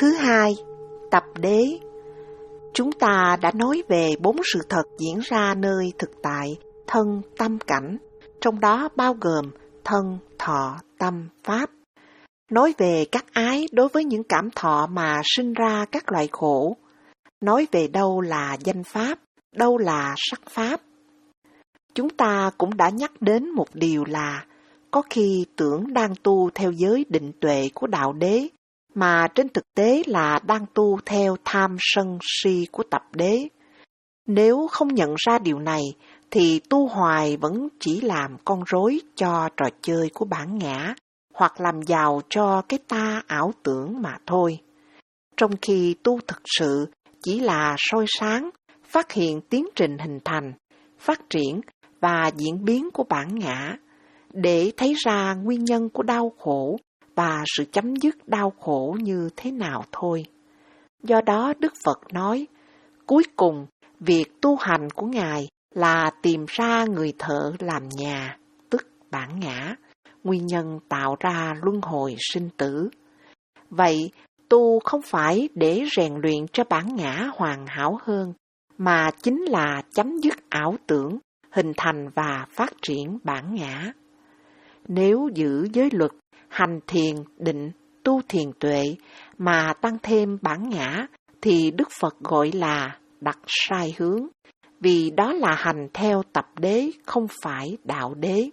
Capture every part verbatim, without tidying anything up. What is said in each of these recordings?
Thứ hai, tập đế. Chúng ta đã nói về bốn sự thật diễn ra nơi thực tại, thân, tâm, cảnh, trong đó bao gồm thân, thọ, tâm, pháp. Nói về các ái đối với những cảm thọ mà sinh ra các loại khổ. Nói về đâu là danh pháp, đâu là sắc pháp. Chúng ta cũng đã nhắc đến một điều là có khi tưởng đang tu theo giới định tuệ của đạo đế, mà trên thực tế là đang tu theo tham sân si của tập đế. Nếu không nhận ra điều này, thì tu hoài vẫn chỉ làm con rối cho trò chơi của bản ngã, hoặc làm giàu cho cái ta ảo tưởng mà thôi. Trong khi tu thực sự chỉ là soi sáng, phát hiện tiến trình hình thành, phát triển và diễn biến của bản ngã, để thấy ra nguyên nhân của đau khổ và sự chấm dứt đau khổ như thế nào thôi. Do đó Đức Phật nói, cuối cùng, việc tu hành của Ngài là tìm ra người thợ làm nhà, tức bản ngã, nguyên nhân tạo ra luân hồi sinh tử. Vậy, tu không phải để rèn luyện cho bản ngã hoàn hảo hơn, mà chính là chấm dứt ảo tưởng, hình thành và phát triển bản ngã. Nếu giữ giới luật, hành thiền, định, tu thiền tuệ mà tăng thêm bản ngã, thì Đức Phật gọi là đặt sai hướng, vì đó là hành theo tập đế, không phải đạo đế.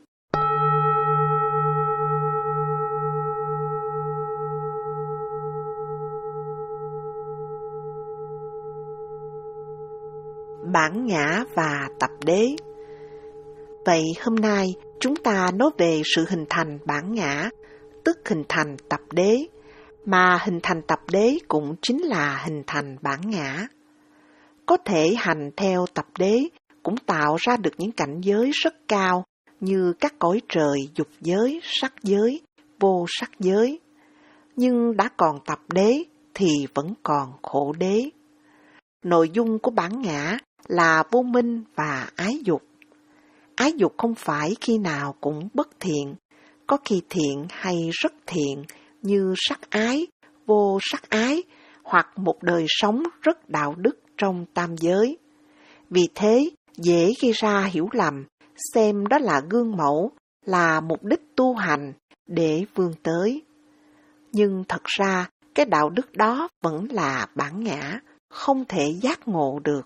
Bản ngã và tập đế. Vậy hôm nay chúng ta nói về sự hình thành bản ngã, tức hình thành tập đế, mà hình thành tập đế cũng chính là hình thành bản ngã. Có thể hành theo tập đế cũng tạo ra được những cảnh giới rất cao như các cõi trời dục giới, sắc giới, vô sắc giới. Nhưng đã còn tập đế thì vẫn còn khổ đế. Nội dung của bản ngã là vô minh và ái dục. Ái dục không phải khi nào cũng bất thiện, có khi thiện hay rất thiện như sắc ái, vô sắc ái, hoặc một đời sống rất đạo đức trong tam giới. Vì thế, dễ gây ra hiểu lầm, xem đó là gương mẫu, là mục đích tu hành để vươn tới. Nhưng thật ra, cái đạo đức đó vẫn là bản ngã, không thể giác ngộ được.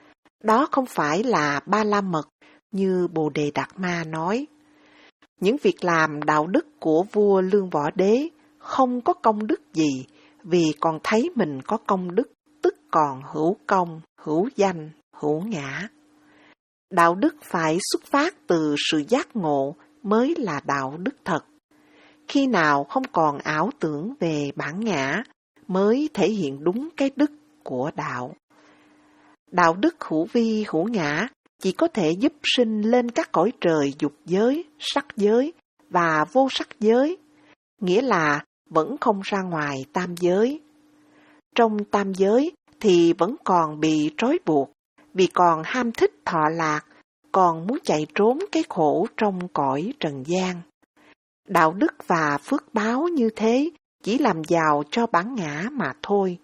Đó không phải là ba la mật như Bồ Đề Đạt Ma nói. Những việc làm đạo đức của vua Lương Võ Đế không có công đức gì, vì còn thấy mình có công đức, tức còn hữu công, hữu danh, hữu ngã. Đạo đức phải xuất phát từ sự giác ngộ mới là đạo đức thật. Khi nào không còn ảo tưởng về bản ngã mới thể hiện đúng cái đức của đạo. Đạo đức hữu vi hữu ngã chỉ có thể giúp sinh lên các cõi trời dục giới, sắc giới và vô sắc giới, nghĩa là vẫn không ra ngoài tam giới. Trong tam giới thì vẫn còn bị trói buộc, vì còn ham thích thọ lạc, còn muốn chạy trốn cái khổ trong cõi trần gian. Đạo đức và phước báo như thế chỉ làm giàu cho bản ngã mà thôi.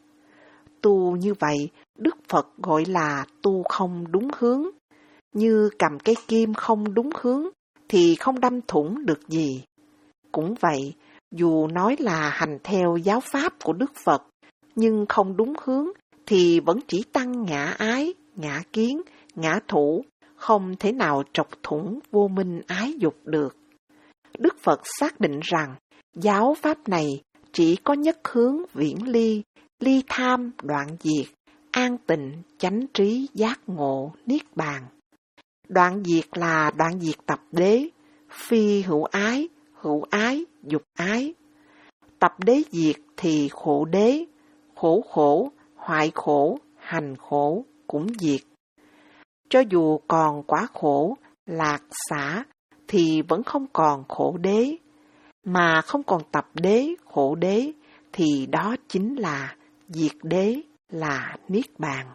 Tu như vậy, Đức Phật gọi là tu không đúng hướng. Như cầm cây kim không đúng hướng thì không đâm thủng được gì. Cũng vậy, dù nói là hành theo giáo pháp của Đức Phật, nhưng không đúng hướng thì vẫn chỉ tăng ngã ái, ngã kiến, ngã thủ, không thể nào trọc thủng vô minh ái dục được. Đức Phật xác định rằng giáo pháp này chỉ có nhất hướng viễn ly, ly tham đoạn diệt, an tịnh chánh trí giác ngộ niết bàn. Đoạn diệt là đoạn diệt tập đế, phi hữu ái, hữu ái, dục ái. Tập đế diệt thì khổ đế, khổ khổ, hoại khổ, hành khổ cũng diệt. Cho dù còn quá khổ, lạc xả, thì vẫn không còn khổ đế. Mà không còn tập đế, khổ đế, thì đó chính là diệt đế, là niết bàn.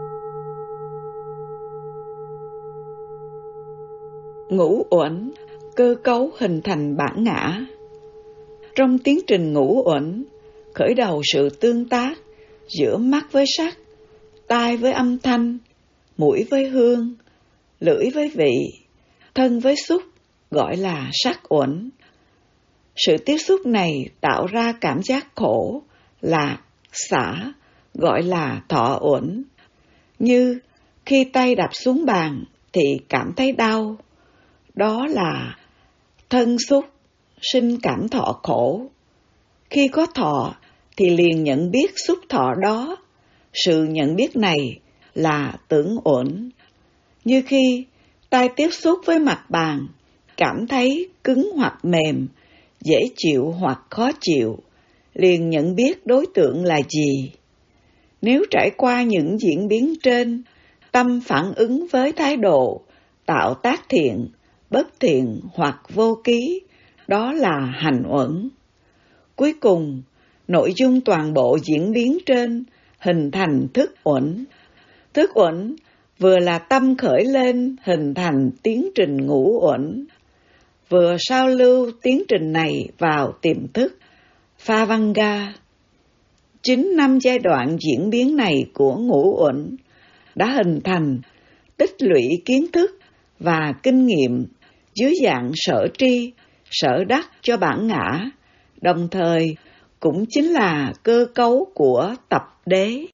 Ngũ uẩn cơ cấu hình thành bản ngã. Trong tiến trình ngũ uẩn, khởi đầu sự tương tác giữa mắt với sắc, tai với âm thanh, mũi với hương, lưỡi với vị, thân với xúc, gọi là sắc uẩn. Sự tiếp xúc này tạo ra cảm giác khổ, lạc, xả, gọi là thọ uẩn. Như khi tay đập xuống bàn thì cảm thấy đau, đó là thân xúc, sinh cảm thọ khổ. Khi có thọ thì liền nhận biết xúc thọ đó, sự nhận biết này là tưởng uẩn. Như khi tay tiếp xúc với mặt bàn, cảm thấy cứng hoặc mềm, dễ chịu hoặc khó chịu, liền nhận biết đối tượng là gì. Nếu trải qua những diễn biến trên, tâm phản ứng với thái độ tạo tác thiện, bất thiện hoặc vô ký, đó là hành uẩn. Cuối cùng, nội dung toàn bộ diễn biến trên hình thành thức uẩn. Thức uẩn vừa là tâm khởi lên hình thành tiến trình ngũ uẩn, vừa sao lưu tiến trình này vào tiềm thức Phavanga. Chính năm giai đoạn diễn biến này của ngũ uẩn đã hình thành, tích lũy kiến thức và kinh nghiệm dưới dạng sở tri, sở đắc cho bản ngã, đồng thời cũng chính là cơ cấu của tập đế.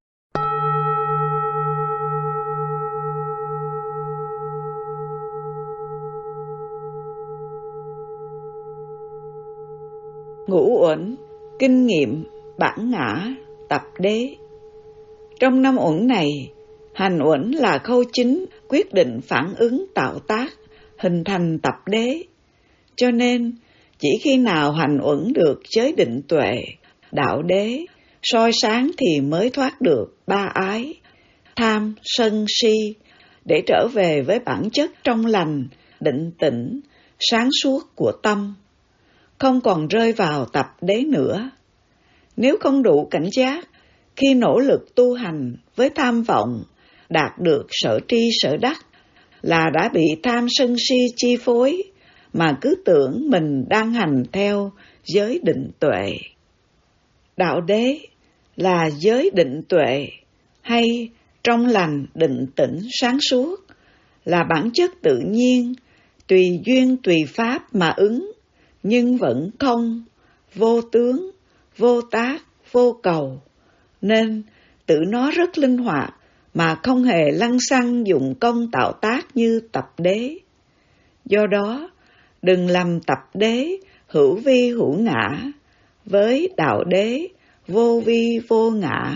Ngũ uẩn, kinh nghiệm, bản ngã, tập đế. Trong năm uẩn này, hành uẩn là khâu chính quyết định phản ứng tạo tác, hình thành tập đế. Cho nên, chỉ khi nào hành uẩn được giới định tuệ, đạo đế, soi sáng thì mới thoát được ba ái, tham, sân, si, để trở về với bản chất trong lành, định tĩnh, sáng suốt của tâm, không còn rơi vào tập đế nữa. Nếu không đủ cảnh giác, khi nỗ lực tu hành với tham vọng, đạt được sở tri sở đắc, là đã bị tham sân si chi phối, mà cứ tưởng mình đang hành theo giới định tuệ. Đạo đế là giới định tuệ, hay trong lành định tĩnh sáng suốt, là bản chất tự nhiên, tùy duyên tùy pháp mà ứng, nhưng vẫn không, vô tướng, vô tác, vô cầu, nên tự nó rất linh hoạt mà không hề lăng xăng dụng công tạo tác như tập đế. Do đó, đừng làm tập đế hữu vi hữu ngã với đạo đế vô vi vô ngã.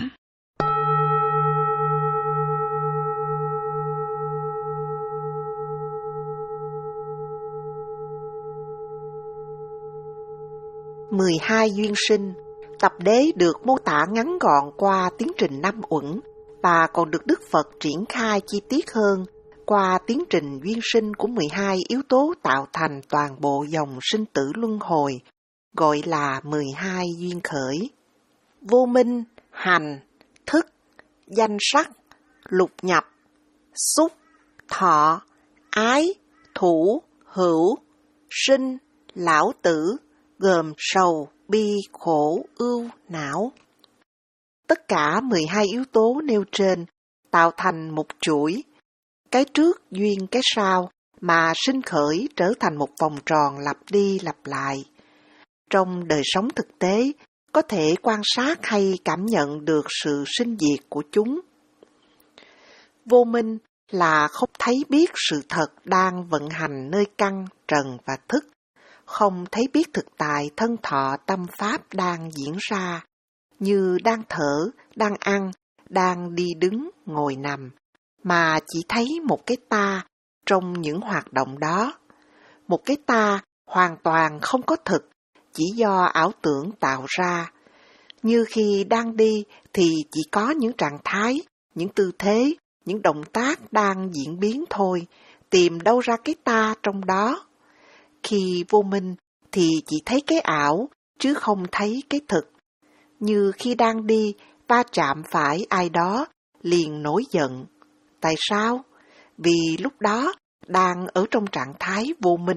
mười hai duyên sinh, tập đế được mô tả ngắn gọn qua tiến trình năm uẩn và còn được Đức Phật triển khai chi tiết hơn qua tiến trình duyên sinh của mười hai yếu tố tạo thành toàn bộ dòng sinh tử luân hồi, gọi là mười hai duyên khởi. Vô minh, hành, thức, danh sắc, lục nhập, xúc, thọ, ái, thủ, hữu, sinh, lão tử, gồm sầu, bi, khổ, ưu, não. Tất cả mười hai yếu tố nêu trên tạo thành một chuỗi, cái trước duyên cái sau mà sinh khởi trở thành một vòng tròn lặp đi lặp lại. Trong đời sống thực tế, có thể quan sát hay cảm nhận được sự sinh diệt của chúng. Vô minh là không thấy biết sự thật đang vận hành nơi căn, trần và thức, không thấy biết thực tại thân thọ tâm pháp đang diễn ra, như đang thở, đang ăn, đang đi đứng, ngồi nằm, mà chỉ thấy một cái ta trong những hoạt động đó. Một cái ta hoàn toàn không có thực, chỉ do ảo tưởng tạo ra. Như khi đang đi thì chỉ có những trạng thái, những tư thế, những động tác đang diễn biến thôi, tìm đâu ra cái ta trong đó. Khi vô minh thì chỉ thấy cái ảo, chứ không thấy cái thực. Như khi đang đi, va chạm phải ai đó, liền nổi giận. Tại sao? Vì lúc đó đang ở trong trạng thái vô minh,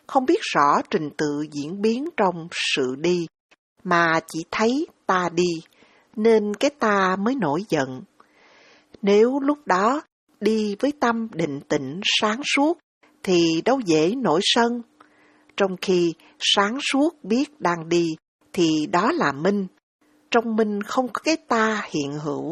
không biết rõ trình tự diễn biến trong sự đi, mà chỉ thấy ta đi, nên cái ta mới nổi giận. Nếu lúc đó đi với tâm định tĩnh sáng suốt, thì đâu dễ nổi sân. Trong khi sáng suốt biết đang đi, thì đó là minh. Trong minh không có cái ta hiện hữu.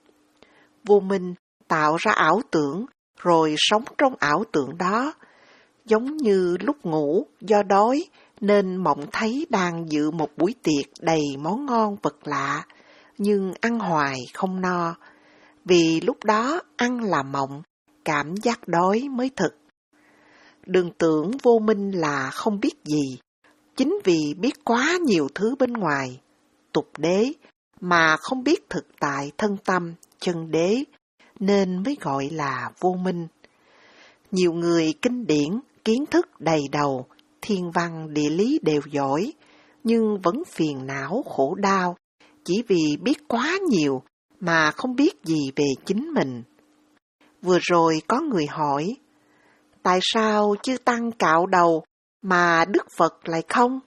Vô minh tạo ra ảo tưởng, rồi sống trong ảo tưởng đó. Giống như lúc ngủ, do đói, nên mộng thấy đang dự một buổi tiệc đầy món ngon vật lạ, nhưng ăn hoài không no. Vì lúc đó ăn là mộng, cảm giác đói mới thực. Đừng tưởng vô minh là không biết gì, chính vì biết quá nhiều thứ bên ngoài, tục đế, mà không biết thực tại thân tâm, chân đế, nên mới gọi là vô minh. Nhiều người kinh điển, kiến thức đầy đầu, thiên văn địa lý đều giỏi, nhưng vẫn phiền não khổ đau, chỉ vì biết quá nhiều mà không biết gì về chính mình. Vừa rồi có người hỏi, tại sao chư Tăng cạo đầu mà Đức Phật lại không?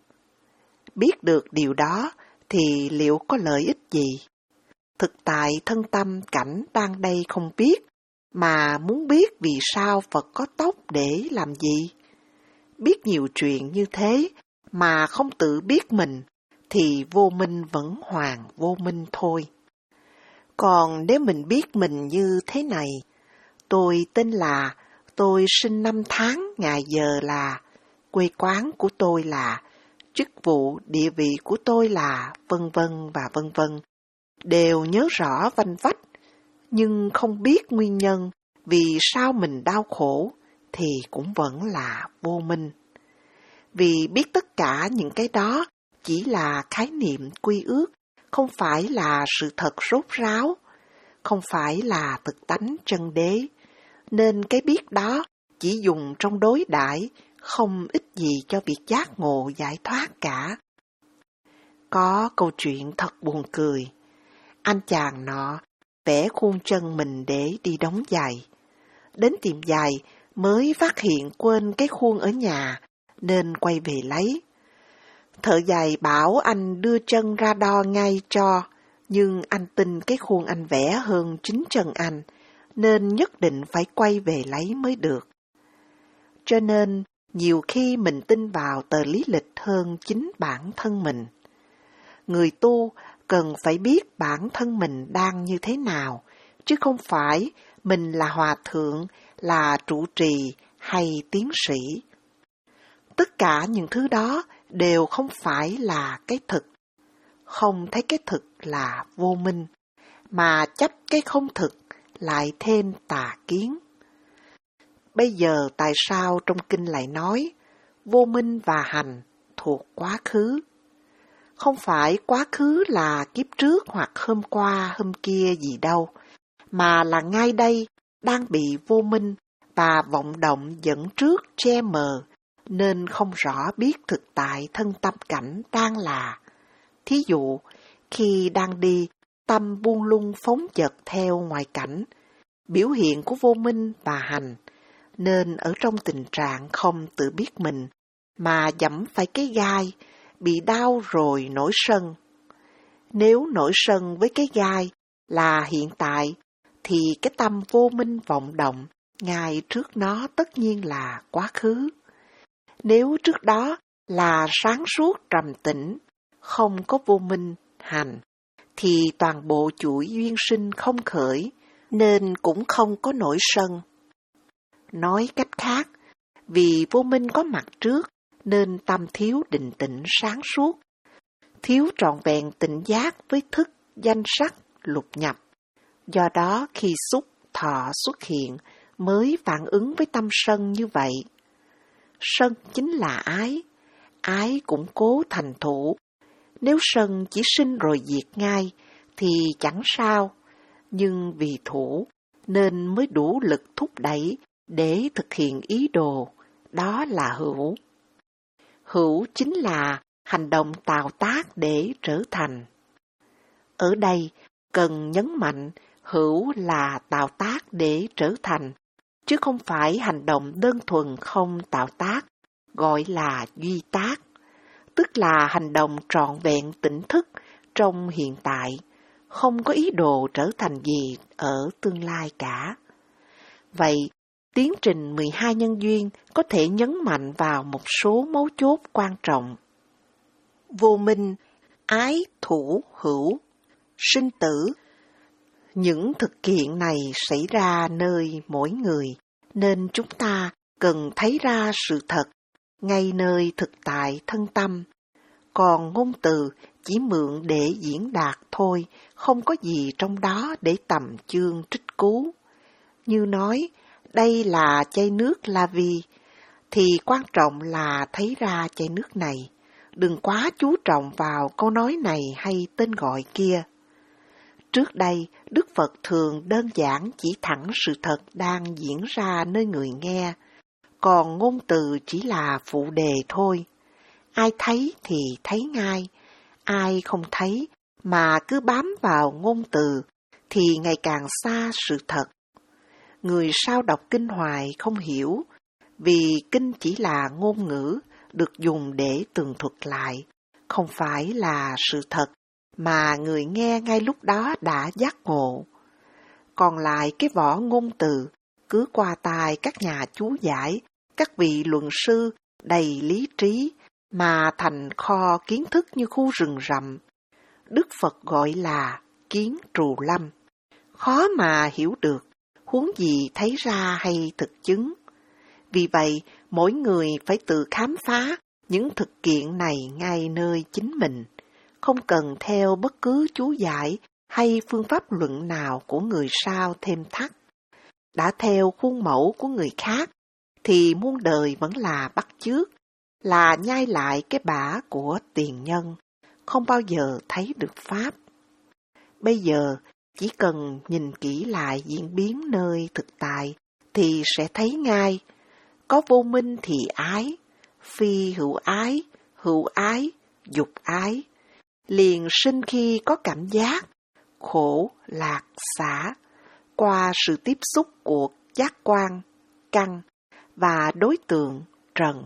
Biết được điều đó thì liệu có lợi ích gì? Thực tại thân tâm cảnh đang đây không biết, mà muốn biết vì sao Phật có tóc để làm gì? Biết nhiều chuyện như thế mà không tự biết mình, thì vô minh vẫn hoàn vô minh thôi. Còn nếu mình biết mình như thế này, tôi tên là, tôi sinh năm tháng, ngày giờ là, quê quán của tôi là, chức vụ địa vị của tôi là, vân vân và vân vân, đều nhớ rõ vanh vách, nhưng không biết nguyên nhân vì sao mình đau khổ, thì cũng vẫn là vô minh. Vì biết tất cả những cái đó chỉ là khái niệm quy ước, không phải là sự thật rốt ráo, không phải là thực tánh chân đế, nên cái biết đó chỉ dùng trong đối đãi, không ích gì cho việc giác ngộ giải thoát cả. Có câu chuyện thật buồn cười. Anh chàng nọ vẽ khuôn chân mình để đi đóng giày. Đến tiệm giày mới phát hiện quên cái khuôn ở nhà, nên quay về lấy. Thợ giày bảo anh đưa chân ra đo ngay cho, nhưng anh tin cái khuôn anh vẽ hơn chính chân anh, nên nhất định phải quay về lấy mới được. Cho nên, nhiều khi mình tin vào tờ lý lịch hơn chính bản thân mình. Người tu cần phải biết bản thân mình đang như thế nào, chứ không phải mình là hòa thượng, là trụ trì hay tiến sĩ. Tất cả những thứ đó đều không phải là cái thực. Không thấy cái thực là vô minh, mà chấp cái không thực lại thêm tà kiến. Bây giờ tại sao trong kinh lại nói vô minh và hành thuộc quá khứ? Không phải quá khứ là kiếp trước hoặc hôm qua hôm kia gì đâu, mà là ngay đây đang bị vô minh và vọng động dẫn trước che mờ, nên không rõ biết thực tại thân tâm cảnh đang là. Thí dụ, khi đang đi, tâm buông lung phóng dật theo ngoại cảnh, biểu hiện của vô minh và hành, nên ở trong tình trạng không tự biết mình, mà dẫm phải cái gai, bị đau rồi nổi sân. Nếu nổi sân với cái gai là hiện tại, thì cái tâm vô minh vọng động, ngay trước nó tất nhiên là quá khứ. Nếu trước đó là sáng suốt trầm tĩnh, không có vô minh, hành, thì toàn bộ chuỗi duyên sinh không khởi, nên cũng không có nổi sân. Nói cách khác, vì vô minh có mặt trước, nên tâm thiếu định tĩnh sáng suốt, thiếu trọn vẹn tỉnh giác với thức, danh sắc, lục nhập. Do đó khi xúc, thọ xuất hiện, mới phản ứng với tâm sân như vậy. Sân chính là ái, ái cũng cố thành thủ. Nếu sân chỉ sinh rồi diệt ngay, thì chẳng sao, nhưng vì thủ, nên mới đủ lực thúc đẩy để thực hiện ý đồ, đó là hữu. Hữu chính là hành động tạo tác để trở thành. Ở đây, cần nhấn mạnh hữu là tạo tác để trở thành, chứ không phải hành động đơn thuần không tạo tác, gọi là duy tác, tức là hành động trọn vẹn tỉnh thức trong hiện tại, không có ý đồ trở thành gì ở tương lai cả. Vậy, tiến trình mười hai nhân duyên có thể nhấn mạnh vào một số mấu chốt quan trọng. Vô minh, ái, thủ, hữu, sinh tử. Những thực kiện này xảy ra nơi mỗi người, nên chúng ta cần thấy ra sự thật ngay nơi thực tại thân tâm. Còn ngôn từ chỉ mượn để diễn đạt thôi, không có gì trong đó để tầm chương trích cú. Như nói, đây là chai nước La Vi, thì quan trọng là thấy ra chai nước này. Đừng quá chú trọng vào câu nói này hay tên gọi kia. Trước đây, Đức Phật thường đơn giản chỉ thẳng sự thật đang diễn ra nơi người nghe, còn ngôn từ chỉ là phụ đề thôi. Ai thấy thì thấy ngay, ai không thấy mà cứ bám vào ngôn từ thì ngày càng xa sự thật. Người sao đọc kinh hoài không hiểu, vì kinh chỉ là ngôn ngữ được dùng để tường thuật lại, không phải là sự thật mà người nghe ngay lúc đó đã giác ngộ. Còn lại cái vỏ ngôn từ cứ qua tai các nhà chú giải, các vị luận sư đầy lý trí mà thành kho kiến thức như khu rừng rậm. Đức Phật gọi là kiến trù lâm, khó mà hiểu được, huống gì thấy ra hay thực chứng. Vì vậy, mỗi người phải tự khám phá những thực kiện này ngay nơi chính mình, không cần theo bất cứ chú giải hay phương pháp luận nào của người sao thêm thắt. Đã theo khuôn mẫu của người khác, thì muôn đời vẫn là bắt chước, là nhai lại cái bả của tiền nhân, không bao giờ thấy được pháp. Bây giờ, chỉ cần nhìn kỹ lại diễn biến nơi thực tại, thì sẽ thấy ngay, có vô minh thì ái, phi hữu ái, hữu ái, dục ái, liền sinh khi có cảm giác, khổ, lạc, xả, qua sự tiếp xúc của giác quan, căn và đối tượng, trần.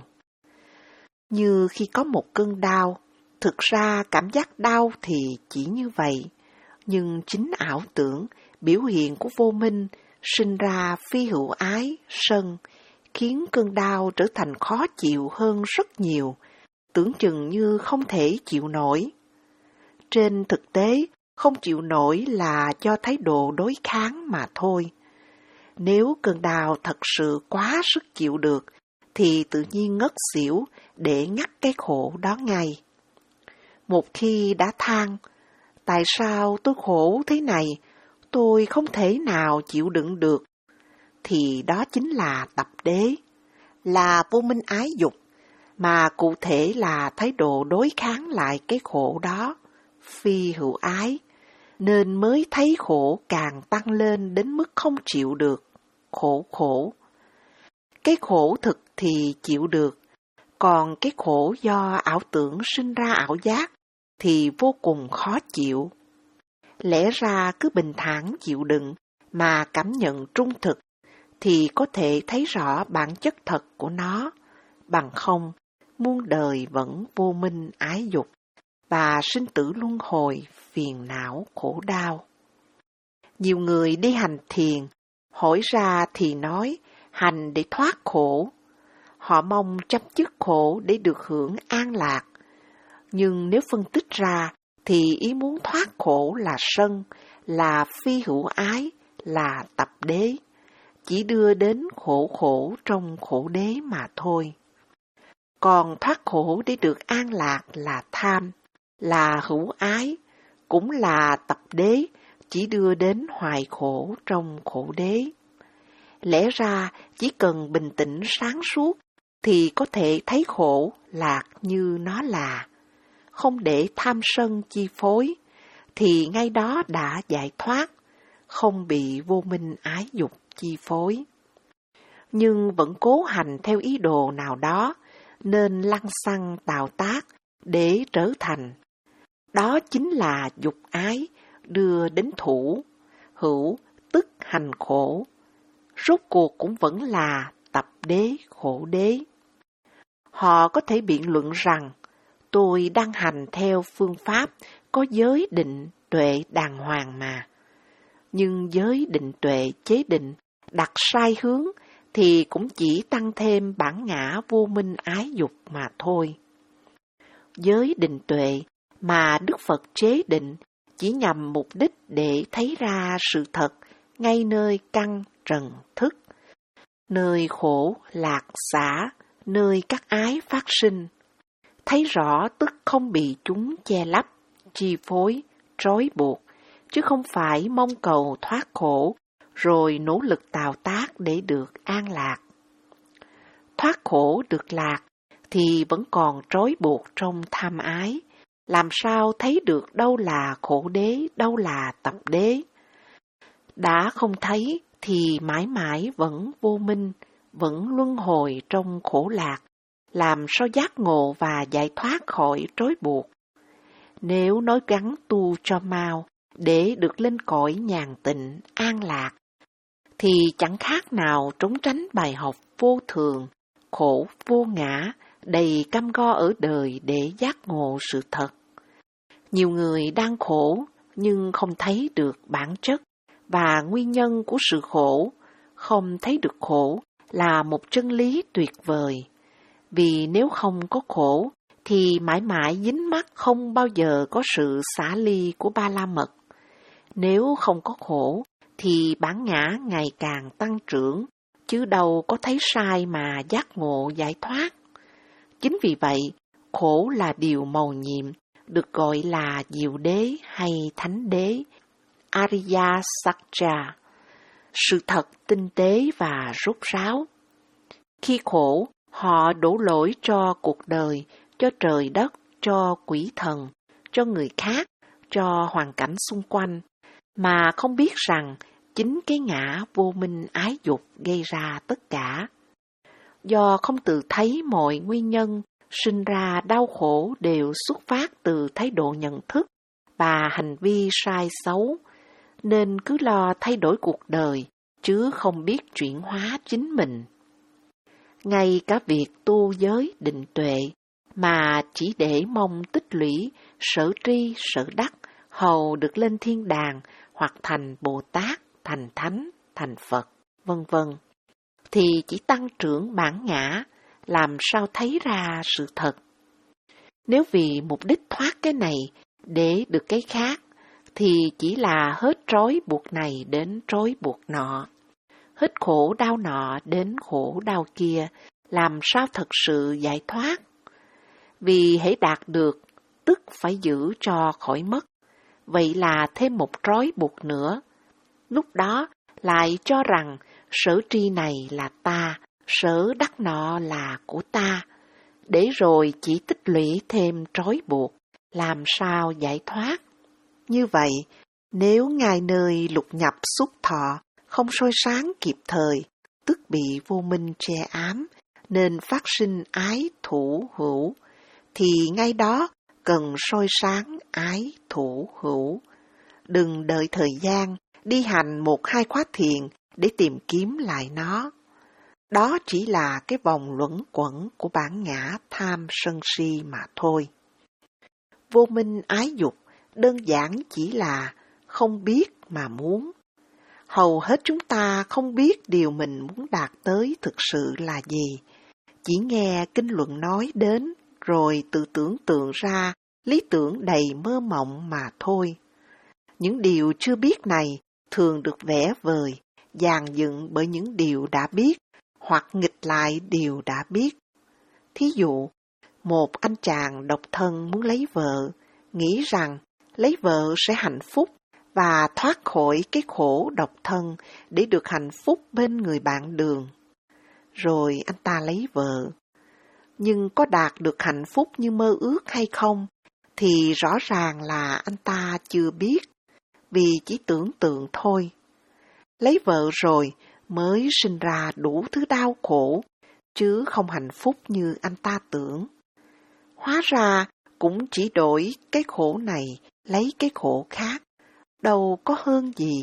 Như khi có một cơn đau, thực ra cảm giác đau thì chỉ như vậy, nhưng chính ảo tưởng, biểu hiện của vô minh, sinh ra phi hữu ái, sân, khiến cơn đau trở thành khó chịu hơn rất nhiều, tưởng chừng như không thể chịu nổi. Trên thực tế, không chịu nổi là do thái độ đối kháng mà thôi. Nếu cơn đau thật sự quá sức chịu được, thì tự nhiên ngất xỉu để ngắt cái khổ đó ngay. Một khi đã than, tại sao tôi khổ thế này, tôi không thể nào chịu đựng được, thì đó chính là tập đế, là vô minh ái dục, mà cụ thể là thái độ đối kháng lại cái khổ đó, phi hữu ái, nên mới thấy khổ càng tăng lên đến mức không chịu được, khổ khổ. Cái khổ thực thì chịu được, còn cái khổ do ảo tưởng sinh ra ảo giác thì vô cùng khó chịu. Lẽ ra cứ bình thản chịu đựng mà cảm nhận trung thực thì có thể thấy rõ bản chất thật của nó, bằng không muôn đời vẫn vô minh ái dục và sinh tử luân hồi, phiền não khổ đau. Nhiều người đi hành thiền, hỏi ra thì nói hành để thoát khổ. Họ mong chấm dứt khổ để được hưởng an lạc. Nhưng nếu phân tích ra thì ý muốn thoát khổ là sân, là phi hữu ái, là tập đế, chỉ đưa đến khổ khổ trong khổ đế mà thôi. Còn thoát khổ để được an lạc là tham, là hữu ái, cũng là tập đế, chỉ đưa đến hoài khổ trong khổ đế. Lẽ ra chỉ cần bình tĩnh sáng suốt thì có thể thấy khổ lạc như nó là, không để tham sân chi phối, thì ngay đó đã giải thoát, không bị vô minh ái dục chi phối. Nhưng vẫn cố hành theo ý đồ nào đó, nên lăng xăng tạo tác để trở thành. Đó chính là dục ái đưa đến thủ, hữu tức hành khổ. Rốt cuộc cũng vẫn là tập đế khổ đế. họ có thể biện luận rằng tôi đang hành theo phương pháp có giới định tuệ đàng hoàng mà. Nhưng giới định tuệ chế định đặt sai hướng thì cũng chỉ tăng thêm bản ngã vô minh ái dục mà thôi. Giới định tuệ mà Đức Phật chế định chỉ nhằm mục đích để thấy ra sự thật ngay nơi căn trần thức, nơi khổ lạc xả, nơi các ái phát sinh. Thấy rõ tức không bị chúng che lấp, chi phối, trói buộc, chứ không phải mong cầu thoát khổ rồi nỗ lực tạo tác để được an lạc. Thoát khổ được lạc thì vẫn còn trói buộc trong tham ái, làm sao thấy được đâu là khổ đế, đâu là tập đế. Đã không thấy thì mãi mãi vẫn vô minh, vẫn luân hồi trong khổ lạc, làm sao giác ngộ và giải thoát khỏi trói buộc. Nếu nói gắng tu cho mau để được lên cõi nhàn tịnh, an lạc, thì chẳng khác nào trốn tránh bài học vô thường, khổ vô ngã, đầy cam go ở đời để giác ngộ sự thật. Nhiều người đang khổ nhưng không thấy được bản chất và nguyên nhân của sự khổ. Không thấy được khổ là một chân lý tuyệt vời. Vì nếu không có khổ thì mãi mãi dính mắc, không bao giờ có sự xả ly của Ba La Mật. Nếu không có khổ thì bản ngã ngày càng tăng trưởng, chứ đâu có thấy sai mà giác ngộ giải thoát. Chính vì vậy, khổ là điều mầu nhiệm, được gọi là diệu đế hay thánh đế, Ariya Satcha, sự thật tinh tế và rốt ráo. Khi khổ, họ đổ lỗi cho cuộc đời, cho trời đất, cho quỷ thần, cho người khác, cho hoàn cảnh xung quanh, mà không biết rằng chính cái ngã vô minh ái dục gây ra tất cả. Do không tự thấy mọi nguyên nhân sinh ra đau khổ đều xuất phát từ thái độ nhận thức và hành vi sai xấu, nên cứ lo thay đổi cuộc đời, chứ không biết chuyển hóa chính mình. Ngay cả việc tu giới định tuệ mà chỉ để mong tích lũy sở tri sở đắc, hầu được lên thiên đàng hoặc thành Bồ Tát, thành Thánh, thành Phật, vân vân, thì chỉ tăng trưởng bản ngã, làm sao thấy ra sự thật. Nếu vì mục đích thoát cái này để được cái khác, thì chỉ là hết trói buộc này đến trói buộc nọ, hết khổ đau nọ đến khổ đau kia, làm sao thật sự giải thoát. Vì hễ đạt được, tức phải giữ cho khỏi mất, vậy là thêm một trói buộc nữa. Lúc đó lại cho rằng sở tri này là ta, sở đắc nọ là của ta, để rồi chỉ tích lũy thêm trói buộc, làm sao giải thoát. Như vậy, nếu ngay nơi lục nhập xúc thọ không soi sáng kịp thời, tức bị vô minh che ám, nên phát sinh ái thủ hữu, thì ngay đó cần soi sáng ái thủ hữu. Đừng đợi thời gian đi hành một hai khóa thiền để tìm kiếm lại nó. Đó chỉ là cái vòng luẩn quẩn của bản ngã tham sân si mà thôi. Vô minh ái dục đơn giản chỉ là không biết mà muốn. Hầu hết chúng ta không biết điều mình muốn đạt tới thực sự là gì. Chỉ nghe kinh luận nói đến rồi tự tưởng tượng ra lý tưởng đầy mơ mộng mà thôi. Những điều chưa biết này thường được vẽ vời, dàn dựng bởi những điều đã biết hoặc nghịch lại điều đã biết. Thí dụ, một anh chàng độc thân muốn lấy vợ, nghĩ rằng lấy vợ sẽ hạnh phúc và thoát khỏi cái khổ độc thân để được hạnh phúc bên người bạn đường. Rồi anh ta lấy vợ. Nhưng có đạt được hạnh phúc như mơ ước hay không thì rõ ràng là anh ta chưa biết, vì chỉ tưởng tượng thôi. Lấy vợ rồi mới sinh ra đủ thứ đau khổ, chứ không hạnh phúc như anh ta tưởng. Hóa ra cũng chỉ đổi cái khổ này lấy cái khổ khác, đâu có hơn gì.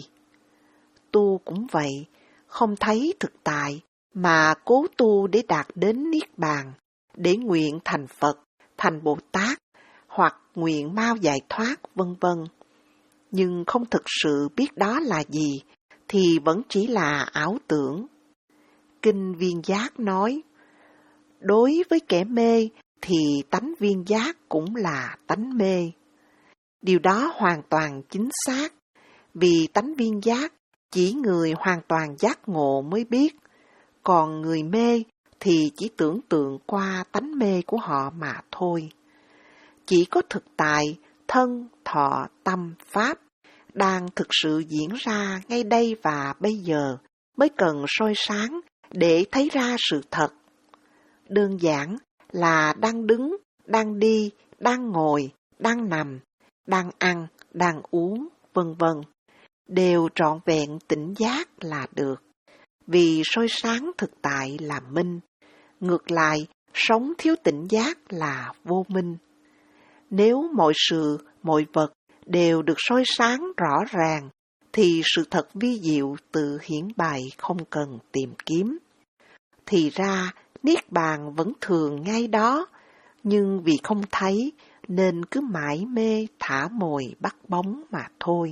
Tu cũng vậy, không thấy thực tại mà cố tu để đạt đến niết bàn, để nguyện thành Phật, thành Bồ Tát, hoặc nguyện mau giải thoát, vân vân. Nhưng không thực sự biết đó là gì, thì vẫn chỉ là ảo tưởng. Kinh Viên Giác nói, đối với kẻ mê thì tánh viên giác cũng là tánh mê. Điều đó hoàn toàn chính xác, vì tánh viên giác chỉ người hoàn toàn giác ngộ mới biết, còn người mê thì chỉ tưởng tượng qua tánh mê của họ mà thôi. Chỉ có thực tại, thân, thọ, tâm, pháp đang thực sự diễn ra ngay đây và bây giờ mới cần soi sáng để thấy ra sự thật. Đơn giản là đang đứng, đang đi, đang ngồi, đang nằm, đang ăn, đang uống, vân vân, đều trọn vẹn tỉnh giác là được. Vì soi sáng thực tại là minh, ngược lại, sống thiếu tỉnh giác là vô minh. Nếu mọi sự, mọi vật đều được soi sáng rõ ràng, thì sự thật vi diệu tự hiển bày không cần tìm kiếm. Thì ra, Niết Bàn vẫn thường ngay đó, nhưng vì không thấy nên cứ mải mê thả mồi bắt bóng mà thôi.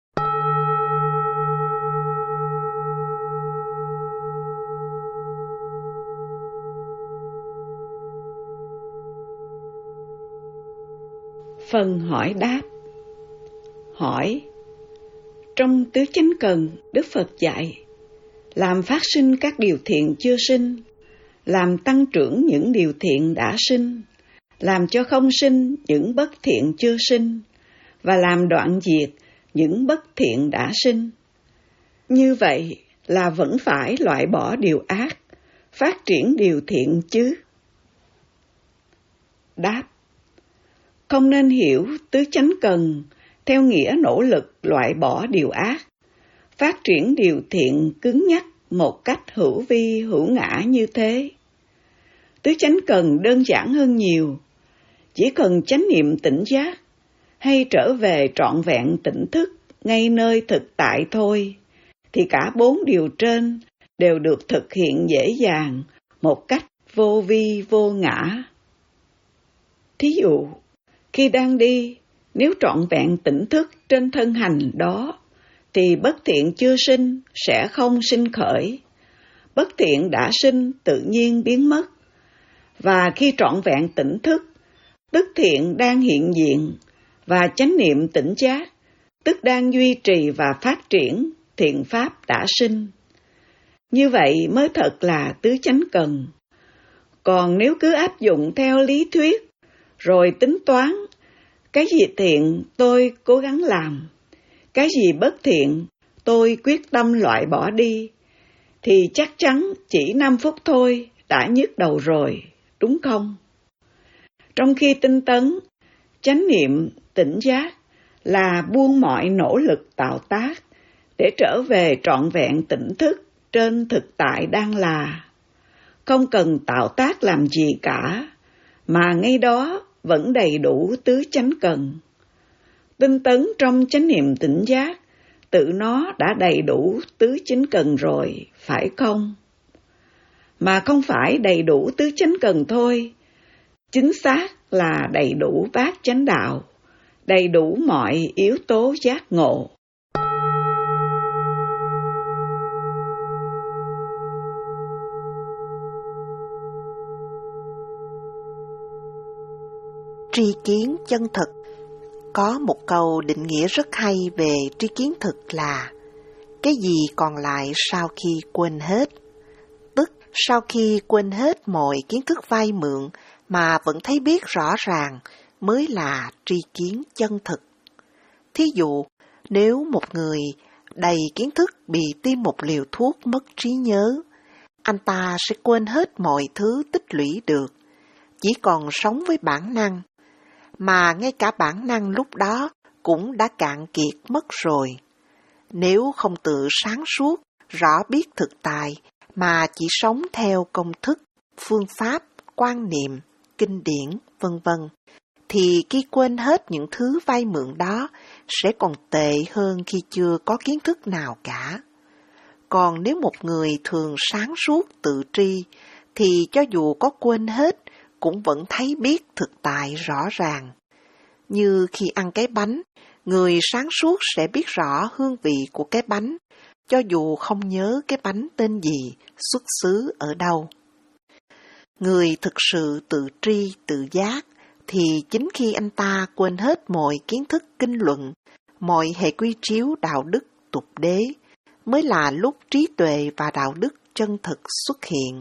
Phần hỏi đáp. Hỏi: trong tứ chánh cần, Đức Phật dạy làm phát sinh các điều thiện chưa sinh, làm tăng trưởng những điều thiện đã sinh, làm cho không sinh những bất thiện chưa sinh, và làm đoạn diệt những bất thiện đã sinh. Như vậy là vẫn phải loại bỏ điều ác, phát triển điều thiện chứ? Đáp: không nên hiểu tứ chánh cần theo nghĩa nỗ lực loại bỏ điều ác, phát triển điều thiện cứng nhắc một cách hữu vi hữu ngã như thế. Tứ chánh cần đơn giản hơn nhiều, chỉ cần chánh niệm tỉnh giác hay trở về trọn vẹn tỉnh thức ngay nơi thực tại thôi, thì cả bốn điều trên đều được thực hiện dễ dàng một cách vô vi vô ngã. Thí dụ, khi đang đi, nếu trọn vẹn tỉnh thức trên thân hành đó, thì bất thiện chưa sinh sẽ không sinh khởi, bất thiện đã sinh tự nhiên biến mất. Và khi trọn vẹn tỉnh thức, tức thiện đang hiện diện, và chánh niệm tỉnh giác, tức đang duy trì và phát triển thiện pháp đã sinh. Như vậy mới thật là tứ chánh cần. Còn nếu cứ áp dụng theo lý thuyết, rồi tính toán, cái gì thiện tôi cố gắng làm, cái gì bất thiện tôi quyết tâm loại bỏ đi, thì chắc chắn chỉ năm phút thôi đã nhức đầu rồi, đúng không? Trong khi tinh tấn, chánh niệm, tỉnh giác là buông mọi nỗ lực tạo tác để trở về trọn vẹn tỉnh thức trên thực tại đang là. Không cần tạo tác làm gì cả, mà ngay đó vẫn đầy đủ tứ chánh cần. Tinh tấn trong chánh niệm tỉnh giác, tự nó đã đầy đủ tứ chánh cần rồi, phải không? Mà không phải đầy đủ tứ chánh cần thôi, chính xác là đầy đủ bát chánh đạo, đầy đủ mọi yếu tố giác ngộ. Tri kiến chân thực. Có một câu định nghĩa rất hay về tri kiến thực là cái gì còn lại sau khi quên hết. Tức sau khi quên hết mọi kiến thức vay mượn mà vẫn thấy biết rõ ràng mới là tri kiến chân thực. Thí dụ, nếu một người đầy kiến thức bị tiêm một liều thuốc mất trí nhớ, anh ta sẽ quên hết mọi thứ tích lũy được, chỉ còn sống với bản năng, mà ngay cả bản năng lúc đó cũng đã cạn kiệt mất rồi. Nếu không tự sáng suốt, rõ biết thực tại, mà chỉ sống theo công thức, phương pháp, quan niệm, kinh điển, vân vân, thì khi quên hết những thứ vay mượn đó sẽ còn tệ hơn khi chưa có kiến thức nào cả. Còn nếu một người thường sáng suốt tự tri, thì cho dù có quên hết, cũng vẫn thấy biết thực tại rõ ràng. Như khi ăn cái bánh, người sáng suốt sẽ biết rõ hương vị của cái bánh, cho dù không nhớ cái bánh tên gì, xuất xứ ở đâu. Người thực sự tự tri, tự giác, thì chính khi anh ta quên hết mọi kiến thức kinh luận, mọi hệ quy chiếu đạo đức tục đế, mới là lúc trí tuệ và đạo đức chân thực xuất hiện.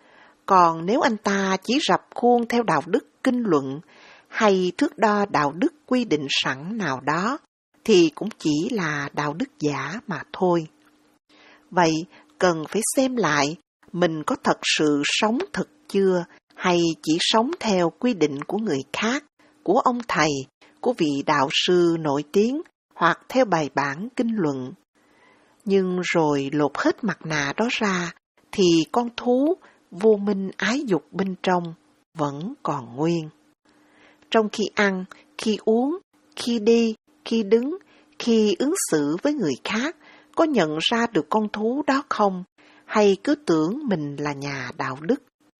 Còn nếu anh ta chỉ rập khuôn theo đạo đức kinh luận, hay thước đo đạo đức quy định sẵn nào đó, thì cũng chỉ là đạo đức giả mà thôi. Vậy, cần phải xem lại, mình có thật sự sống thực chưa, hay chỉ sống theo quy định của người khác, của ông thầy, của vị đạo sư nổi tiếng, hoặc theo bài bản kinh luận. Nhưng rồi lột hết mặt nạ đó ra, thì con thú vô minh ái dục bên trong vẫn còn nguyên. Trong khi ăn, khi uống, khi đi, khi đứng, khi ứng xử với người khác, có nhận ra được con thú đó không, hay cứ tưởng mình là nhà đạo đức?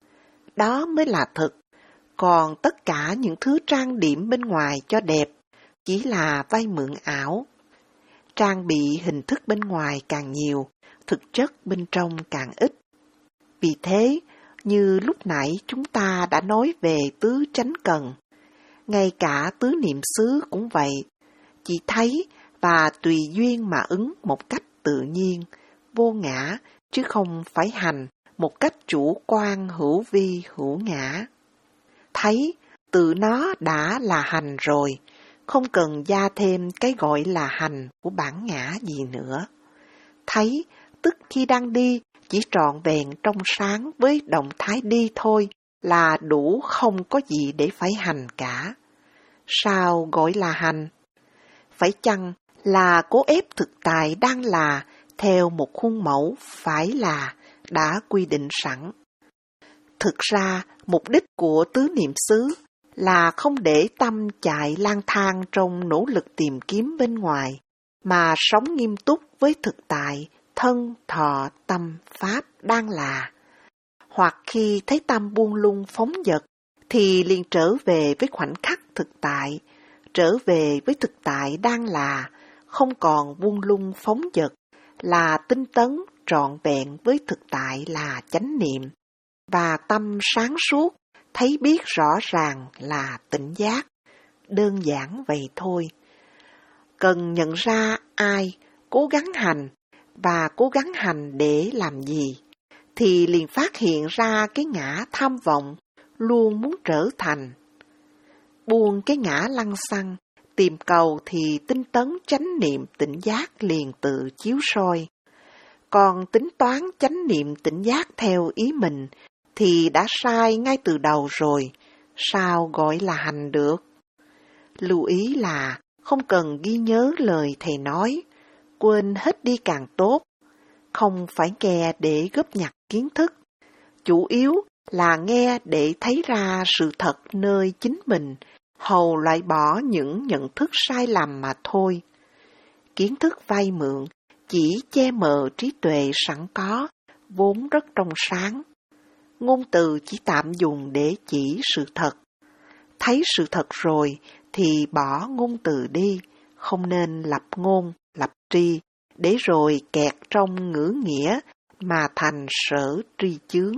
Đó mới là thực, còn tất cả những thứ trang điểm bên ngoài cho đẹp chỉ là vay mượn ảo. Trang bị hình thức bên ngoài càng nhiều, thực chất bên trong càng ít. Vì thế, như lúc nãy chúng ta đã nói về tứ chánh cần, ngay cả tứ niệm xứ cũng vậy, chỉ thấy và tùy duyên mà ứng một cách tự nhiên, vô ngã, chứ không phải hành một cách chủ quan hữu vi hữu ngã. Thấy, tự nó đã là hành rồi, không cần gia thêm cái gọi là hành của bản ngã gì nữa. Thấy, tức khi đang đi, chỉ trọn vẹn trong sáng với động thái đi thôi là đủ, không có gì để phải hành cả. Sao gọi là hành? Phải chăng là cố ép thực tại đang là theo một khuôn mẫu phải là đã quy định sẵn? Thực ra, mục đích của tứ niệm xứ là không để tâm chạy lang thang trong nỗ lực tìm kiếm bên ngoài, mà sống nghiêm túc với thực tại, thân, thọ, tâm, pháp đang là. Hoặc khi thấy tâm buông lung phóng dật, thì liền trở về với khoảnh khắc thực tại, trở về với thực tại đang là, không còn buông lung phóng dật, là tinh tấn trọn vẹn với thực tại là chánh niệm, và tâm sáng suốt, thấy biết rõ ràng là tỉnh giác. Đơn giản vậy thôi. Cần nhận ra ai cố gắng hành, và cố gắng hành để làm gì, thì liền phát hiện ra cái ngã tham vọng, luôn muốn trở thành. Buông cái ngã lăng xăng, tìm cầu thì tinh tấn chánh niệm tỉnh giác liền tự chiếu soi. Còn tính toán chánh niệm tỉnh giác theo ý mình, thì đã sai ngay từ đầu rồi, sao gọi là hành được? Lưu ý là không cần ghi nhớ lời thầy nói, quên hết đi càng tốt, không phải nghe để góp nhặt kiến thức, chủ yếu là nghe để thấy ra sự thật nơi chính mình, hầu loại bỏ những nhận thức sai lầm mà thôi. Kiến thức vay mượn chỉ che mờ trí tuệ sẵn có, vốn rất trong sáng. Ngôn từ chỉ tạm dùng để chỉ sự thật. Thấy sự thật rồi thì bỏ ngôn từ đi, không nên lập ngôn, lập tri, để rồi kẹt trong ngữ nghĩa mà thành sở tri chướng.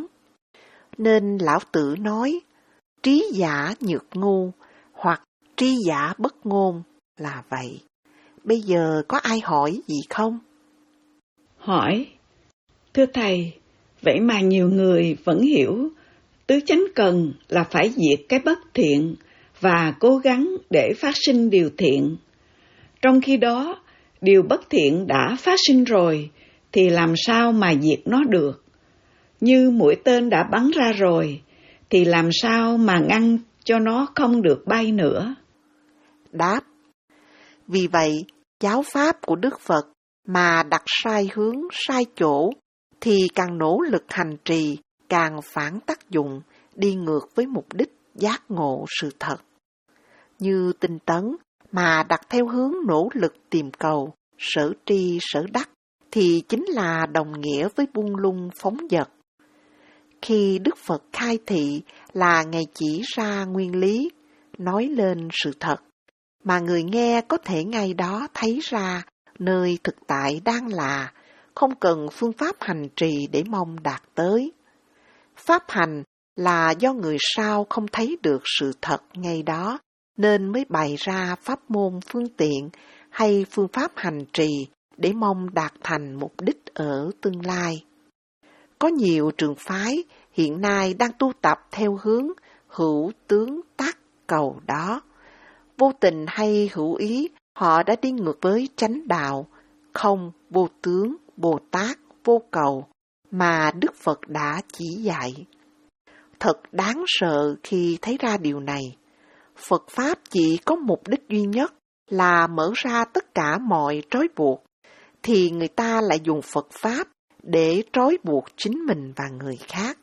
Nên lão tử nói, trí giả nhược ngu, hoặc tri giả bất ngôn là vậy. Bây giờ có ai hỏi gì không? Hỏi, thưa thầy, vậy mà nhiều người vẫn hiểu tứ chánh cần là phải diệt cái bất thiện và cố gắng để phát sinh điều thiện. Trong khi đó, điều bất thiện đã phát sinh rồi thì làm sao mà diệt nó được? Như mũi tên đã bắn ra rồi thì làm sao mà ngăn cho nó không được bay nữa? Đáp, vì vậy, giáo pháp của Đức Phật mà đặt sai hướng, sai chỗ, thì càng nỗ lực hành trì, càng phản tác dụng, đi ngược với mục đích giác ngộ sự thật. Như tinh tấn mà đặt theo hướng nỗ lực tìm cầu, sở tri sở đắc, thì chính là đồng nghĩa với buông lung phóng dật. khi Đức Phật khai thị là Ngài chỉ ra nguyên lý, nói lên sự thật, mà người nghe có thể ngay đó thấy ra nơi thực tại đang là, không cần phương pháp hành trì để mong đạt tới. Pháp hành là do người sau không thấy được sự thật ngay đó, nên mới bày ra pháp môn phương tiện hay phương pháp hành trì để mong đạt thành mục đích ở tương lai. Có nhiều trường phái hiện nay đang tu tập theo hướng hữu tướng tác cầu đó. Vô tình hay hữu ý, họ đã đi ngược với chánh đạo, không vô tướng, Bồ Tát, vô cầu, mà Đức Phật đã chỉ dạy. Thật đáng sợ khi thấy ra điều này. Phật Pháp chỉ có mục đích duy nhất là mở ra tất cả mọi trói buộc, thì người ta lại dùng Phật Pháp để trói buộc chính mình và người khác.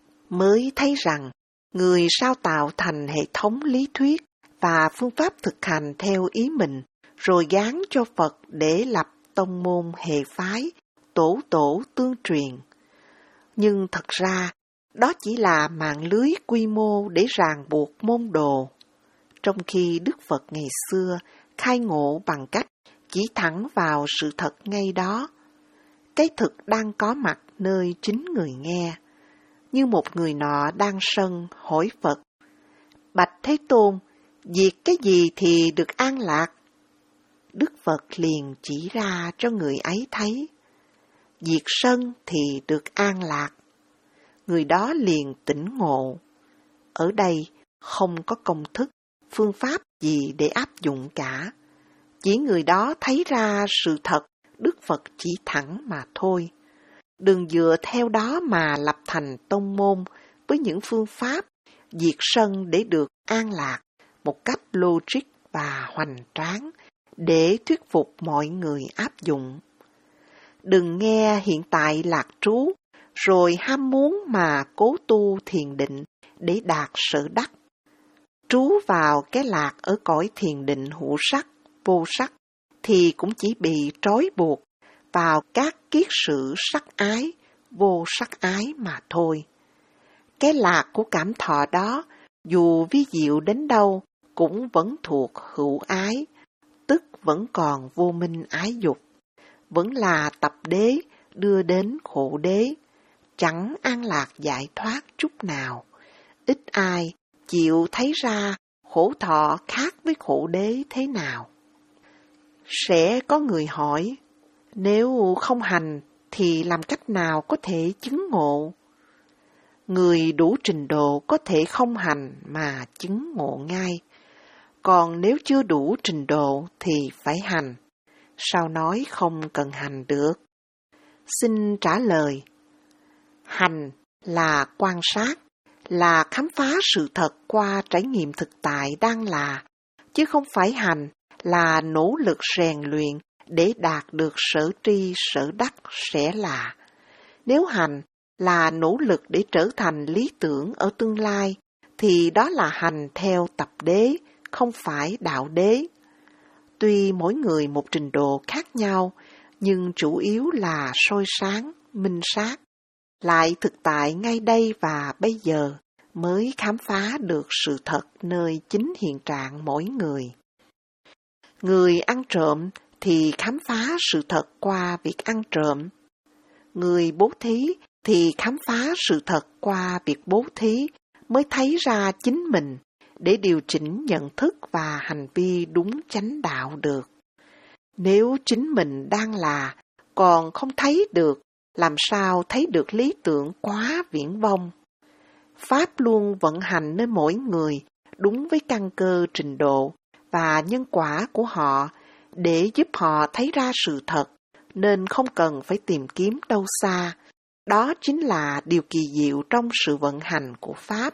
Mới thấy rằng, người sao tạo thành hệ thống lý thuyết và phương pháp thực hành theo ý mình, rồi gán cho Phật để lập tông môn hệ phái, tổ tổ tương truyền. Nhưng thật ra, đó chỉ là mạng lưới quy mô để ràng buộc môn đồ. Trong khi Đức Phật ngày xưa khai ngộ bằng cách chỉ thẳng vào sự thật ngay đó, cái thực đang có mặt nơi chính người nghe. Như một người nọ đang sân hỏi Phật: Bạch Thế Tôn, diệt cái gì thì được an lạc? Đức Phật liền chỉ ra cho người ấy thấy: diệt sân thì được an lạc. Người đó liền tỉnh ngộ. Ở đây không có công thức, phương pháp gì để áp dụng cả. Chỉ người đó thấy ra sự thật Đức Phật chỉ thẳng mà thôi. Đừng dựa theo đó mà lập thành tông môn với những phương pháp diệt sân để được an lạc một cách logic và hoành tráng để thuyết phục mọi người áp dụng. Đừng nghe hiện tại lạc trú rồi ham muốn mà cố tu thiền định để đạt sở đắc. Trú vào cái lạc ở cõi thiền định hữu sắc, vô sắc thì cũng chỉ bị trói buộc vào các kiết sử sắc ái, vô sắc ái mà thôi. Cái lạc của cảm thọ đó, dù vi diệu đến đâu, cũng vẫn thuộc hữu ái, tức vẫn còn vô minh ái dục, vẫn là tập đế đưa đến khổ đế, chẳng an lạc giải thoát chút nào. Ít ai chịu thấy ra khổ thọ khác với khổ đế thế nào. Sẽ có người hỏi, nếu không hành thì làm cách nào có thể chứng ngộ? Người đủ trình độ có thể không hành mà chứng ngộ ngay. Còn nếu chưa đủ trình độ thì phải hành. Sao nói không cần hành được? Xin trả lời. Hành là quan sát, là khám phá sự thật qua trải nghiệm thực tại đang là, chứ không phải hành là nỗ lực rèn luyện để đạt được sở tri sở đắc sẽ là. Nếu hành là nỗ lực để trở thành lý tưởng ở tương lai, thì đó là hành theo tập đế, không phải đạo đế. Tuy mỗi người một trình độ khác nhau, nhưng chủ yếu là soi sáng, minh sát. Lại thực tại ngay đây và bây giờ mới khám phá được sự thật nơi chính hiện trạng mỗi người. Người ăn trộm thì khám phá sự thật qua việc ăn trộm. Người bố thí thì khám phá sự thật qua việc bố thí mới thấy ra chính mình để điều chỉnh nhận thức và hành vi đúng chánh đạo được. Nếu chính mình đang là, còn không thấy được, làm sao thấy được lý tưởng quá viển vông? Pháp luôn vận hành nơi mỗi người đúng với căn cơ trình độ và nhân quả của họ để giúp họ thấy ra sự thật, nên không cần phải tìm kiếm đâu xa. Đó chính là điều kỳ diệu trong sự vận hành của Pháp.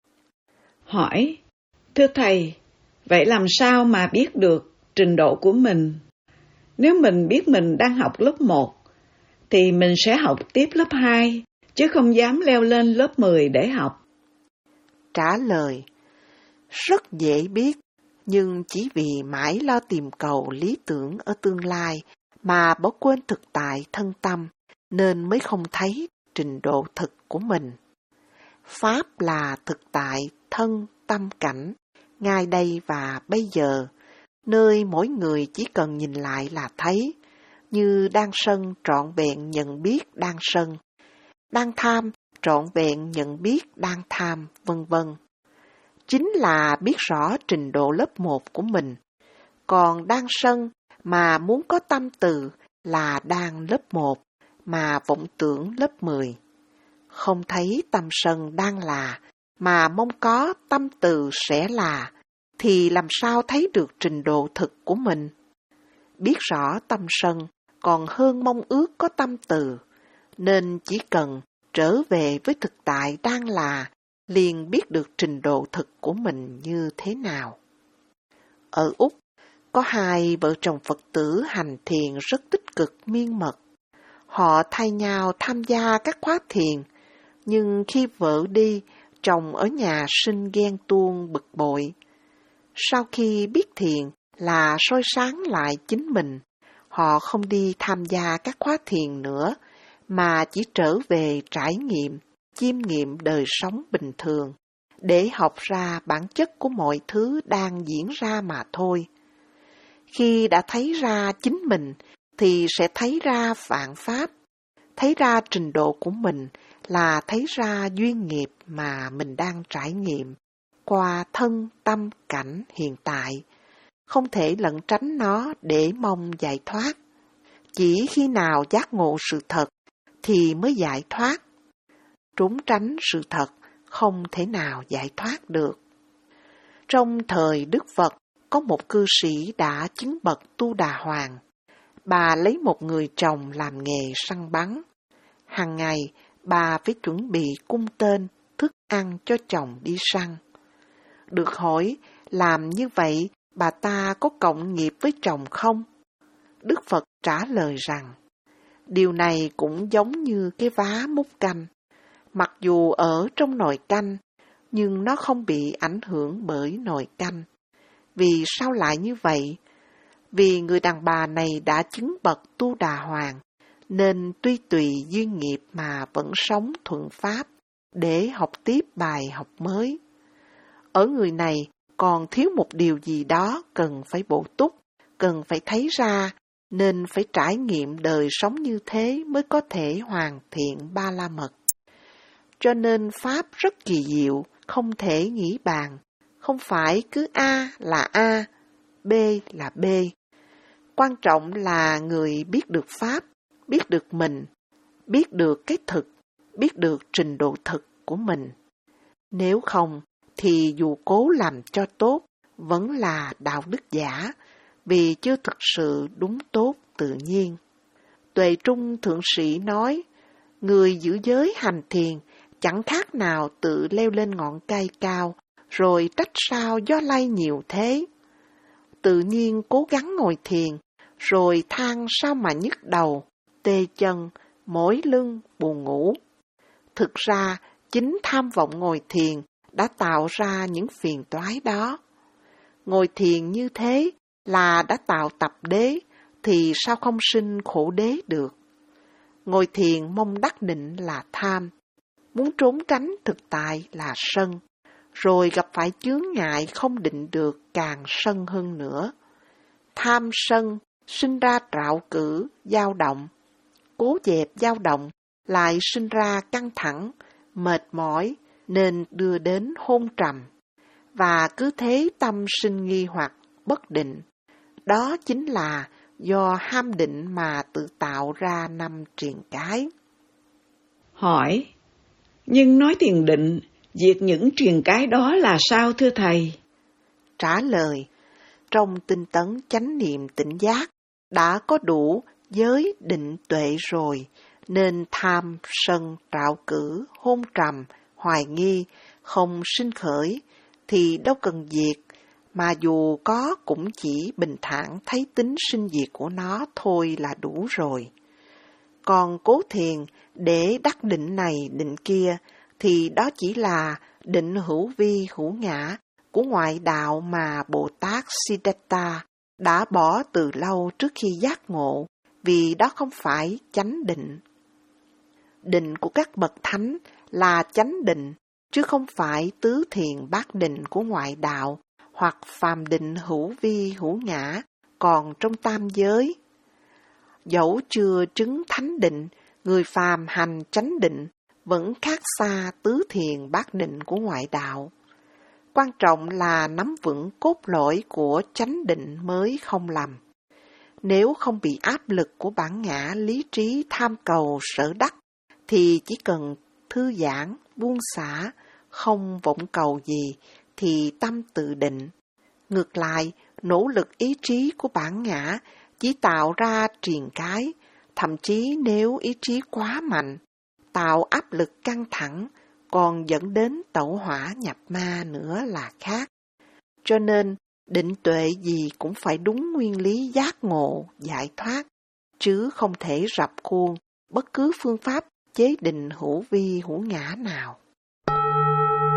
Hỏi, thưa Thầy, vậy làm sao mà biết được trình độ của mình? Nếu mình biết mình đang học lớp một, thì mình sẽ học tiếp lớp hai, chứ không dám leo lên lớp mười để học. Trả lời, rất dễ biết, nhưng chỉ vì mãi lo tìm cầu lý tưởng ở tương lai mà bỏ quên thực tại thân tâm, nên mới không thấy trình độ thực của mình. Pháp là thực tại, thân, tâm cảnh, ngay đây và bây giờ, nơi mỗi người chỉ cần nhìn lại là thấy, như đang sân trọn vẹn nhận biết đang sân, đang tham trọn vẹn nhận biết đang tham, vân vân. Chính là biết rõ trình độ lớp một của mình, còn đang sân mà muốn có tâm từ là đang lớp một, mà vọng tưởng lớp mười. Không thấy tâm sân đang là, mà mong có tâm từ sẽ là, thì làm sao thấy được trình độ thực của mình? Biết rõ tâm sân còn hơn mong ước có tâm từ, nên chỉ cần trở về với thực tại đang là, liền biết được trình độ thực của mình như thế nào. Ở Úc, có hai vợ chồng Phật tử hành thiền rất tích cực miên mật. Họ thay nhau tham gia các khóa thiền, nhưng khi vợ đi, chồng ở nhà sinh ghen tuông bực bội. Sau khi biết thiền là soi sáng lại chính mình, họ không đi tham gia các khóa thiền nữa, mà chỉ trở về trải nghiệm, chiêm nghiệm đời sống bình thường, để học ra bản chất của mọi thứ đang diễn ra mà thôi. Khi đã thấy ra chính mình, thì sẽ thấy ra vạn pháp, thấy ra trình độ của mình là thấy ra duyên nghiệp mà mình đang trải nghiệm qua thân, tâm, cảnh hiện tại, không thể lẩn tránh nó để mong giải thoát. Chỉ khi nào giác ngộ sự thật thì mới giải thoát. Trốn tránh sự thật không thể nào giải thoát được. Trong thời Đức Phật, có một cư sĩ đã chứng bậc Tu Đà Hoàng. Bà lấy một người chồng làm nghề săn bắn. Hàng ngày, bà phải chuẩn bị cung tên, thức ăn cho chồng đi săn. Được hỏi, làm như vậy, bà ta có cộng nghiệp với chồng không? Đức Phật trả lời rằng, điều này cũng giống như cái vá múc canh. Mặc dù ở trong nồi canh, nhưng nó không bị ảnh hưởng bởi nồi canh. Vì sao lại như vậy? Vì người đàn bà này đã chứng bậc Tu Đà Hoàng, nên tuy tùy duyên nghiệp mà vẫn sống thuận pháp, để học tiếp bài học mới. Ở người này còn thiếu một điều gì đó cần phải bổ túc, cần phải thấy ra, nên phải trải nghiệm đời sống như thế mới có thể hoàn thiện ba la mật. Cho nên Pháp rất kỳ diệu, không thể nghĩ bàn, không phải cứ A là A, B là B. Quan trọng là người biết được Pháp, biết được mình, biết được cái thực, biết được trình độ thực của mình. Nếu không, thì dù cố làm cho tốt, vẫn là đạo đức giả, vì chưa thực sự đúng tốt tự nhiên. Tuệ Trung Thượng Sĩ nói, người giữ giới hành thiền chẳng khác nào tự leo lên ngọn cây cao, rồi trách sao gió lay nhiều thế. Tự nhiên cố gắng ngồi thiền, rồi than sao mà nhức đầu, tê chân, mỏi lưng, buồn ngủ. Thực ra, chính tham vọng ngồi thiền đã tạo ra những phiền toái đó. Ngồi thiền như thế là đã tạo tập đế, thì sao không sinh khổ đế được? Ngồi thiền mong đắc định là tham, muốn trốn tránh thực tại là sân, rồi gặp phải chướng ngại không định được càng sân hơn nữa. Tham sân sinh ra trạo cử, dao động. Cố dẹp dao động lại sinh ra căng thẳng, mệt mỏi nên đưa đến hôn trầm. Và cứ thế tâm sinh nghi hoặc, bất định. Đó chính là do ham định mà tự tạo ra năm triền cái. Hỏi, nhưng nói thiền định, diệt những triền cái đó là sao thưa Thầy? Trả lời, trong tinh tấn chánh niệm tỉnh giác, đã có đủ giới định tuệ rồi, nên tham, sân, trạo cử, hôn trầm, hoài nghi, không sinh khởi, thì đâu cần diệt, mà dù có cũng chỉ bình thản thấy tính sinh diệt của nó thôi là đủ rồi. Còn cố thiền để đắc định này định kia, thì đó chỉ là định hữu vi hữu ngã của ngoại đạo mà Bồ Tát Siddhartha đã bỏ từ lâu trước khi giác ngộ, vì đó không phải chánh định. Định của các bậc thánh là chánh định, chứ không phải tứ thiền bát định của ngoại đạo hoặc phàm định hữu vi hữu ngã còn trong tam giới. Dẫu chưa chứng thánh định, người phàm hành chánh định vẫn khác xa tứ thiền bát định của ngoại đạo. Quan trọng là nắm vững cốt lõi của chánh định mới không lầm. Nếu không bị áp lực của bản ngã lý trí tham cầu sở đắc, thì chỉ cần thư giãn, buông xả, không vọng cầu gì, thì tâm tự định. Ngược lại, nỗ lực ý chí của bản ngã chỉ tạo ra triền cái, thậm chí nếu ý chí quá mạnh, tạo áp lực căng thẳng, còn dẫn đến tẩu hỏa nhập ma nữa là khác. Cho nên, định tuệ gì cũng phải đúng nguyên lý giác ngộ, giải thoát, chứ không thể rập khuôn bất cứ phương pháp chế định hữu vi hữu ngã nào.